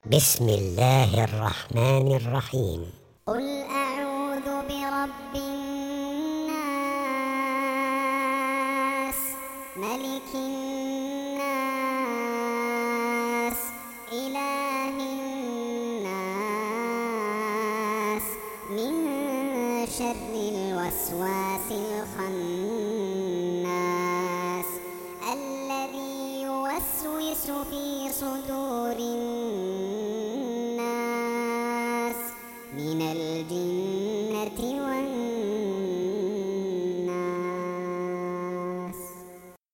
بسم الله الرحمن الرحيم. قل أعوذ برب الناس ملك الناس إله الناس من شر الوسواس الخناس الذي يوسوس في صدور الناس